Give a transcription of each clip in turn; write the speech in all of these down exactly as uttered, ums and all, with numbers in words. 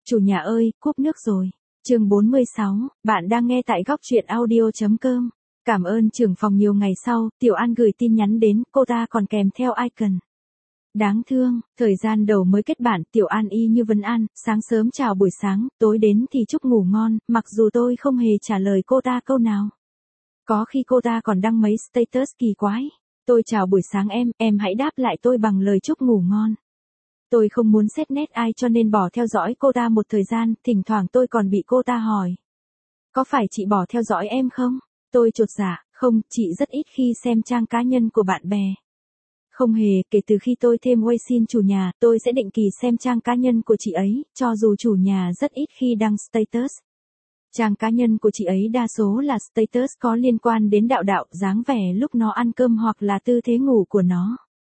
Chủ nhà ơi, cúp nước rồi. Chương bốn mươi sáu, bạn đang nghe tại góc truyện audio.com. Cảm ơn trưởng phòng. Nhiều ngày sau, Tiểu An gửi tin nhắn đến, cô ta còn kèm theo icon. Đáng thương, thời gian đầu mới kết bạn, Tiểu An y như Vân An, sáng sớm chào buổi sáng, tối đến thì chúc ngủ ngon, mặc dù tôi không hề trả lời cô ta câu nào. Có khi cô ta còn đăng mấy status kỳ quái. Tôi chào buổi sáng em, em hãy đáp lại tôi bằng lời chúc ngủ ngon. Tôi không muốn xét nét ai cho nên bỏ theo dõi cô ta một thời gian, thỉnh thoảng tôi còn bị cô ta hỏi. Có phải chị bỏ theo dõi em không? Tôi chột dạ, không, chị rất ít khi xem trang cá nhân của bạn bè. Không hề, kể từ khi tôi thêm Weixin chủ nhà, tôi sẽ định kỳ xem trang cá nhân của chị ấy, cho dù chủ nhà rất ít khi đăng status. Trang cá nhân của chị ấy đa số là status có liên quan đến đạo đạo, dáng vẻ lúc nó ăn cơm hoặc là tư thế ngủ của nó.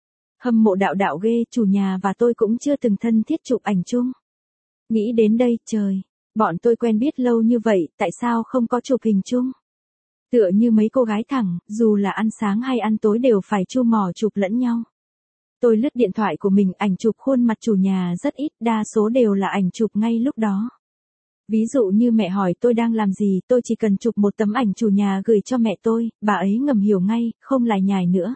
Hâm mộ đạo đạo ghê, chủ nhà và tôi cũng chưa từng thân thiết chụp ảnh chung. Nghĩ đến đây, trời, bọn tôi quen biết lâu như vậy, tại sao không có chụp hình chung? Tựa như mấy cô gái thẳng, dù là ăn sáng hay ăn tối đều phải chu mỏ chụp lẫn nhau. Tôi lướt điện thoại của mình, ảnh chụp khuôn mặt chủ nhà rất ít, đa số đều là ảnh chụp ngay lúc đó. Ví dụ như mẹ hỏi tôi đang làm gì, tôi chỉ cần chụp một tấm ảnh chủ nhà gửi cho mẹ tôi, bà ấy ngầm hiểu ngay, không lải nhải nữa.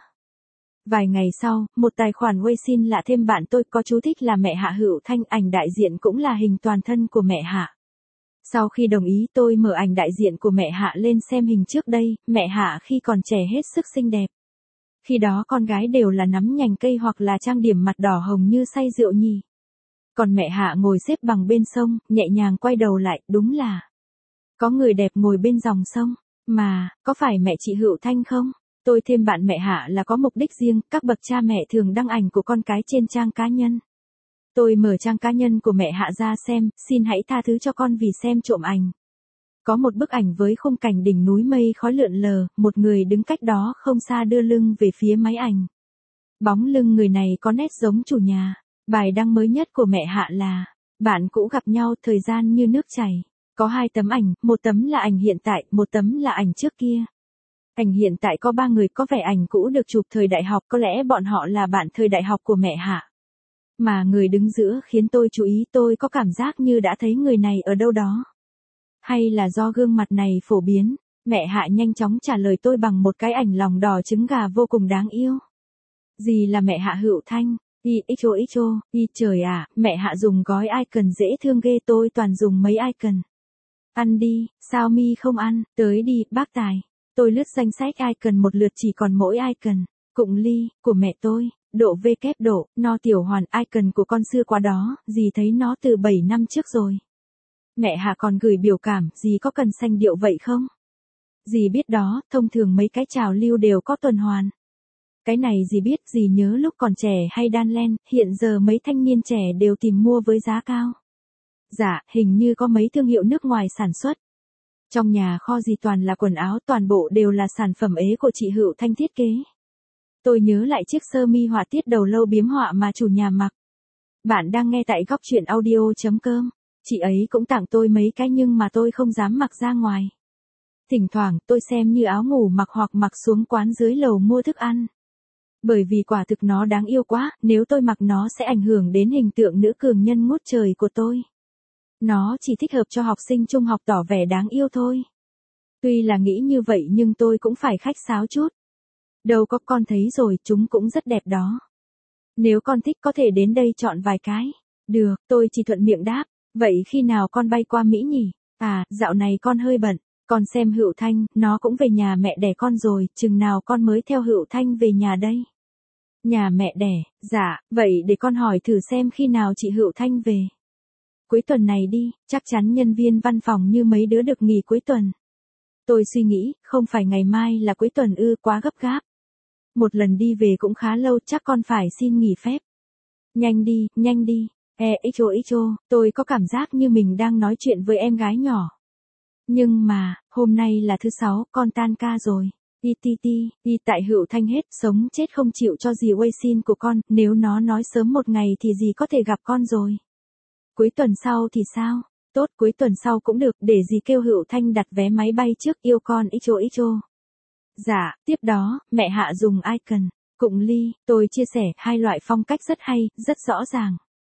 Vài ngày sau, một tài khoản Weixin lạ thêm bạn tôi, có chú thích là mẹ Hạ Hữu Thanh, ảnh đại diện cũng là hình toàn thân của mẹ Hạ. Sau khi đồng ý, tôi mở ảnh đại diện của mẹ Hạ lên xem hình trước đây, mẹ Hạ khi còn trẻ hết sức xinh đẹp. Khi đó con gái đều là nắm nhành cây hoặc là trang điểm mặt đỏ hồng như say rượu nhì. Còn mẹ Hạ ngồi xếp bằng bên sông, nhẹ nhàng quay đầu lại, đúng là có người đẹp ngồi bên dòng sông. Mà, có phải mẹ chị Hữu Thanh không? Tôi thêm bạn mẹ Hạ là có mục đích riêng, các bậc cha mẹ thường đăng ảnh của con cái trên trang cá nhân. Tôi mở trang cá nhân của mẹ Hạ ra xem, xin hãy tha thứ cho con vì xem trộm ảnh. Có một bức ảnh với khung cảnh đỉnh núi mây khói lượn lờ, một người đứng cách đó không xa đưa lưng về phía máy ảnh. Bóng lưng người này có nét giống chủ nhà. Bài đăng mới nhất của mẹ Hạ là, bạn cũ gặp nhau, thời gian như nước chảy. Có hai tấm ảnh, một tấm là ảnh hiện tại, một tấm là ảnh trước kia. Ảnh hiện tại có ba người, có vẻ ảnh cũ được chụp thời đại học, có lẽ bọn họ là bạn thời đại học của mẹ Hạ. Mà người đứng giữa khiến tôi chú ý, tôi có cảm giác như đã thấy người này ở đâu đó. Hay là do gương mặt này phổ biến? Mẹ Hạ nhanh chóng trả lời tôi bằng một cái ảnh lòng đỏ trứng gà vô cùng đáng yêu. Gì là mẹ Hạ Hữu Thanh? Y xô xô, y trời à, mẹ Hạ dùng gói icon dễ thương ghê, tôi toàn dùng mấy icon. Ăn đi, sao mi không ăn, tới đi, bác Tài. Tôi lướt danh sách icon một lượt, chỉ còn mỗi icon. Cụng ly, của mẹ tôi, độ V kép độ, no tiểu hoàn, icon của con xưa quá đó, dì thấy nó từ bảy năm trước rồi. Mẹ Hạ còn gửi biểu cảm, dì có cần xanh điệu vậy không? Dì biết đó, thông thường mấy cái trào lưu đều có tuần hoàn. Cái này dì biết, dì nhớ lúc còn trẻ hay đan len, hiện giờ mấy thanh niên trẻ đều tìm mua với giá cao. Dạ, hình như có mấy thương hiệu nước ngoài sản xuất. Trong nhà kho dì toàn là quần áo, toàn bộ đều là sản phẩm ế của chị Hữu Thanh thiết kế. Tôi nhớ lại chiếc sơ mi họa tiết đầu lâu biếm họa mà chủ nhà mặc. Bạn đang nghe tại góc truyện audio.com. Chị ấy cũng tặng tôi mấy cái nhưng mà tôi không dám mặc ra ngoài. Thỉnh thoảng tôi xem như áo ngủ mặc hoặc mặc xuống quán dưới lầu mua thức ăn. Bởi vì quả thực nó đáng yêu quá, nếu tôi mặc nó sẽ ảnh hưởng đến hình tượng nữ cường nhân ngút trời của tôi. Nó chỉ thích hợp cho học sinh trung học tỏ vẻ đáng yêu thôi. Tuy là nghĩ như vậy nhưng tôi cũng phải khách sáo chút. Đâu có, con thấy rồi, chúng cũng rất đẹp đó. Nếu con thích có thể đến đây chọn vài cái. Được, tôi chỉ thuận miệng đáp. Vậy khi nào con bay qua Mỹ nhỉ? À, dạo này con hơi bận. Con xem Hữu Thanh, nó cũng về nhà mẹ đẻ con rồi, chừng nào con mới theo Hữu Thanh về nhà đây? Nhà mẹ đẻ, dạ, vậy để con hỏi thử xem khi nào chị Hữu Thanh về. Cuối tuần này đi, chắc chắn nhân viên văn phòng như mấy đứa được nghỉ cuối tuần. Tôi suy nghĩ, không phải ngày mai là cuối tuần ư, quá gấp gáp. Một lần đi về cũng khá lâu, chắc con phải xin nghỉ phép. Nhanh đi, nhanh đi. E xô xô, tôi có cảm giác như mình đang nói chuyện với em gái nhỏ. Nhưng mà, hôm nay là thứ sáu, con tan ca rồi. Ti ti ti, đi tại Hữu Thanh hết, sống chết không chịu cho dì Weixin của con, nếu nó nói sớm một ngày thì dì có thể gặp con rồi. Cuối tuần sau thì sao? Tốt, cuối tuần sau cũng được, để dì kêu Hữu Thanh đặt vé máy bay trước, yêu con xô xô. Dạ, tiếp đó, mẹ Hạ dùng icon, cụng ly, tôi chia sẻ, hai loại phong cách rất hay, rất rõ ràng.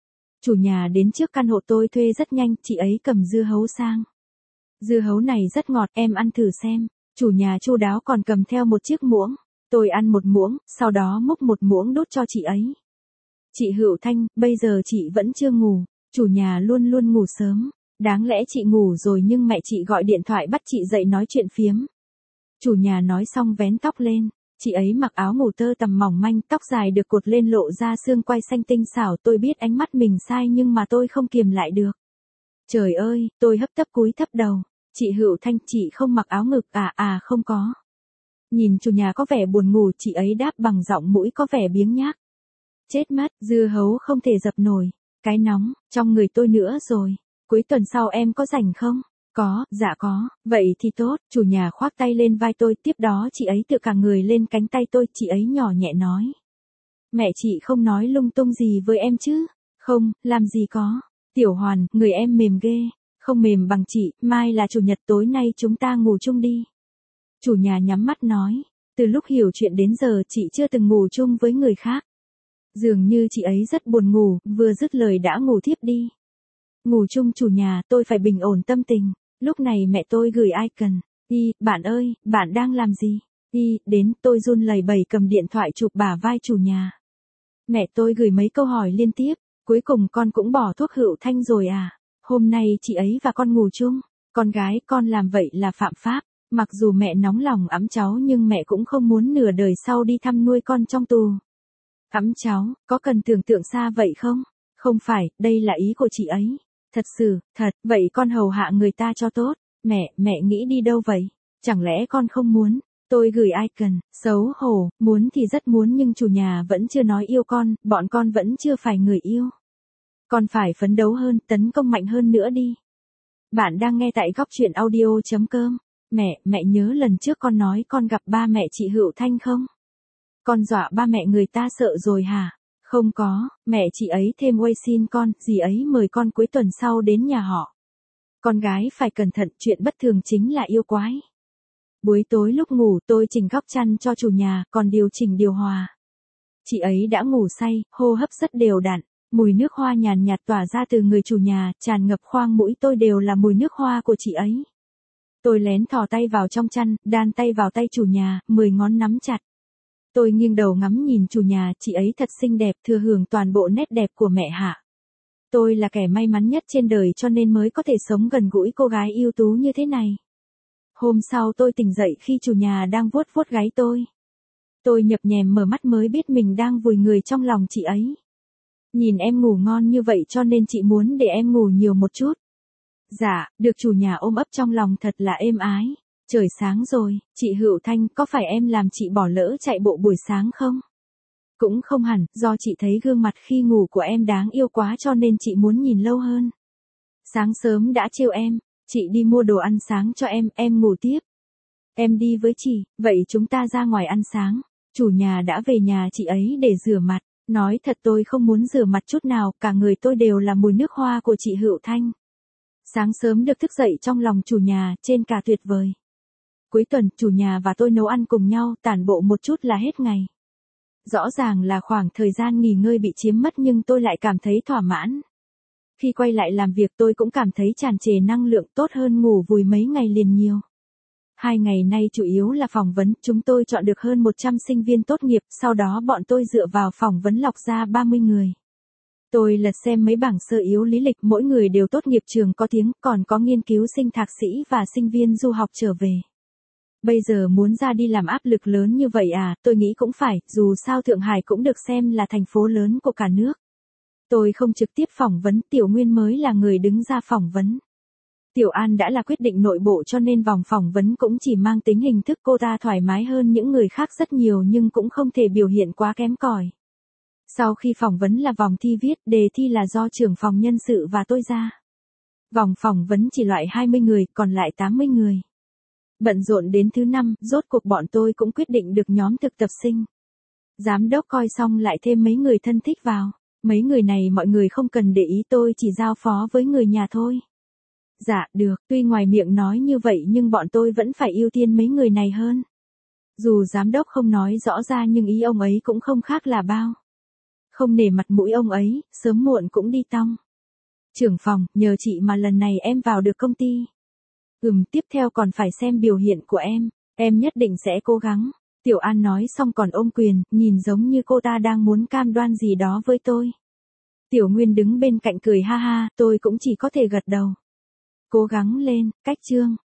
Chủ nhà đến trước căn hộ tôi thuê rất nhanh, chị ấy cầm dưa hấu sang. Dưa hấu này rất ngọt, em ăn thử xem. Chủ nhà chu đáo còn cầm theo một chiếc muỗng. Tôi ăn một muỗng, sau đó múc một muỗng đút cho chị ấy. Chị Hữu Thanh, bây giờ chị vẫn chưa ngủ. Chủ nhà luôn luôn ngủ sớm. Đáng lẽ chị ngủ rồi nhưng mẹ chị gọi điện thoại bắt chị dậy nói chuyện phiếm. Chủ nhà nói xong vén tóc lên. Chị ấy mặc áo ngủ tơ tằm mỏng manh, tóc dài được cột lên lộ ra xương quai xanh tinh xảo. Tôi biết ánh mắt mình sai nhưng mà tôi không kiềm lại được. Trời ơi, tôi hấp tấp cúi thấp đầu. Chị Hữu Thanh, chị không mặc áo ngực à? À không có. Nhìn chủ nhà có vẻ buồn ngủ, chị ấy đáp bằng giọng mũi có vẻ biếng nhác. Chết mất, dưa hấu không thể dập nổi. Cái nóng, trong người tôi nữa rồi. Cuối tuần sau em có rảnh không? Có, dạ có, vậy thì tốt. Chủ nhà khoác tay lên vai tôi, tiếp đó chị ấy tựa cả người lên cánh tay tôi, chị ấy nhỏ nhẹ nói. Mẹ chị không nói lung tung gì với em chứ? Không, làm gì có. Tiểu Hoàn, người em mềm ghê. Không mềm bằng chị, mai là chủ nhật, tối nay chúng ta ngủ chung đi. Chủ nhà nhắm mắt nói. Từ lúc hiểu chuyện đến giờ chị chưa từng ngủ chung với người khác. Dường như chị ấy rất buồn ngủ, vừa dứt lời đã ngủ thiếp đi. Ngủ chung chủ nhà, tôi phải bình ổn tâm tình. Lúc này mẹ tôi gửi icon. Y, bạn ơi, bạn đang làm gì? Y, đến, tôi run lẩy bẩy cầm điện thoại chụp bả vai chủ nhà. Mẹ tôi gửi mấy câu hỏi liên tiếp. Cuối cùng con cũng bỏ thuốc Hữu Thanh rồi à? Hôm nay chị ấy và con ngủ chung. Con gái con làm vậy là phạm pháp. Mặc dù mẹ nóng lòng ẵm cháu nhưng mẹ cũng không muốn nửa đời sau đi thăm nuôi con trong tù. Ẵm cháu, có cần tưởng tượng xa vậy không? Không phải, đây là ý của chị ấy. Thật sự, thật, vậy con hầu hạ người ta cho tốt. Mẹ, mẹ nghĩ đi đâu vậy? Chẳng lẽ con không muốn? Tôi gửi icon, xấu hổ, muốn thì rất muốn nhưng chủ nhà vẫn chưa nói yêu con, bọn con vẫn chưa phải người yêu. Con phải phấn đấu hơn, tấn công mạnh hơn nữa đi. Bạn đang nghe tại góc truyện audio chấm com. Mẹ, mẹ nhớ lần trước con nói con gặp ba mẹ chị Hữu Thanh không? Con dọa ba mẹ người ta sợ rồi hả? Không có, mẹ chị ấy thêm quay xin con, dì ấy mời con cuối tuần sau đến nhà họ. Con gái phải cẩn thận, chuyện bất thường chính là yêu quái. Buổi tối lúc ngủ tôi chỉnh góc chăn cho chủ nhà, còn điều chỉnh điều hòa. Chị ấy đã ngủ say, hô hấp rất đều đặn, mùi nước hoa nhàn nhạt tỏa ra từ người chủ nhà, tràn ngập khoang mũi tôi đều là mùi nước hoa của chị ấy. Tôi lén thò tay vào trong chăn, đan tay vào tay chủ nhà, mười ngón nắm chặt. Tôi nghiêng đầu ngắm nhìn chủ nhà, chị ấy thật xinh đẹp, thừa hưởng toàn bộ nét đẹp của mẹ hạ. Tôi là kẻ may mắn nhất trên đời cho nên mới có thể sống gần gũi cô gái ưu tú như thế này. Hôm sau tôi tỉnh dậy khi chủ nhà đang vuốt vuốt gáy tôi. Tôi nhập nhèm mở mắt mới biết mình đang vùi người trong lòng chị ấy. Nhìn em ngủ ngon như vậy cho nên chị muốn để em ngủ nhiều một chút. Dạ, được chủ nhà ôm ấp trong lòng thật là êm ái. Trời sáng rồi, chị Hữu Thanh, có phải em làm chị bỏ lỡ chạy bộ buổi sáng không? Cũng không hẳn, do chị thấy gương mặt khi ngủ của em đáng yêu quá cho nên chị muốn nhìn lâu hơn. Sáng sớm đã trêu em, chị đi mua đồ ăn sáng cho em, em ngủ tiếp. Em đi với chị, vậy chúng ta ra ngoài ăn sáng. Chủ nhà đã về nhà chị ấy để rửa mặt. Nói thật tôi không muốn rửa mặt chút nào, cả người tôi đều là mùi nước hoa của chị Hữu Thanh. Sáng sớm được thức dậy trong lòng chủ nhà, trên cả tuyệt vời. Cuối tuần, chủ nhà và tôi nấu ăn cùng nhau, tản bộ một chút là hết ngày. Rõ ràng là khoảng thời gian nghỉ ngơi bị chiếm mất nhưng tôi lại cảm thấy thỏa mãn. Khi quay lại làm việc tôi cũng cảm thấy tràn trề năng lượng, tốt hơn ngủ vùi mấy ngày liền nhiều. Hai ngày nay chủ yếu là phỏng vấn, chúng tôi chọn được hơn một trăm sinh viên tốt nghiệp, sau đó bọn tôi dựa vào phỏng vấn lọc ra ba mươi người. Tôi lật xem mấy bảng sơ yếu lý lịch, mỗi người đều tốt nghiệp trường có tiếng, còn có nghiên cứu sinh thạc sĩ và sinh viên du học trở về. Bây giờ muốn ra đi làm áp lực lớn như vậy à, tôi nghĩ cũng phải, dù sao Thượng Hải cũng được xem là thành phố lớn của cả nước. Tôi không trực tiếp phỏng vấn, Tiểu Nguyên mới là người đứng ra phỏng vấn. Tiểu An đã là quyết định nội bộ cho nên vòng phỏng vấn cũng chỉ mang tính hình thức, cô ta thoải mái hơn những người khác rất nhiều nhưng cũng không thể biểu hiện quá kém cỏi. Sau khi phỏng vấn là vòng thi viết, đề thi là do trưởng phòng nhân sự và tôi ra. Vòng phỏng vấn chỉ loại hai mươi người, còn lại tám mươi người. Bận rộn đến thứ năm, rốt cuộc bọn tôi cũng quyết định được nhóm thực tập sinh. Giám đốc coi xong lại thêm mấy người thân thích vào. Mấy người này mọi người không cần để ý, tôi chỉ giao phó với người nhà thôi. Dạ, được, tuy ngoài miệng nói như vậy nhưng bọn tôi vẫn phải ưu tiên mấy người này hơn. Dù giám đốc không nói rõ ra nhưng ý ông ấy cũng không khác là bao. Không nể mặt mũi ông ấy, sớm muộn cũng đi tong. Trưởng phòng, nhờ chị mà lần này em vào được công ty. Ừm, tiếp theo còn phải xem biểu hiện của em, em nhất định sẽ cố gắng. Tiểu An nói xong còn ôm quyền, nhìn giống như cô ta đang muốn cam đoan gì đó với tôi. Tiểu Nguyên đứng bên cạnh cười ha ha, tôi cũng chỉ có thể gật đầu. Cố gắng lên, cách chương.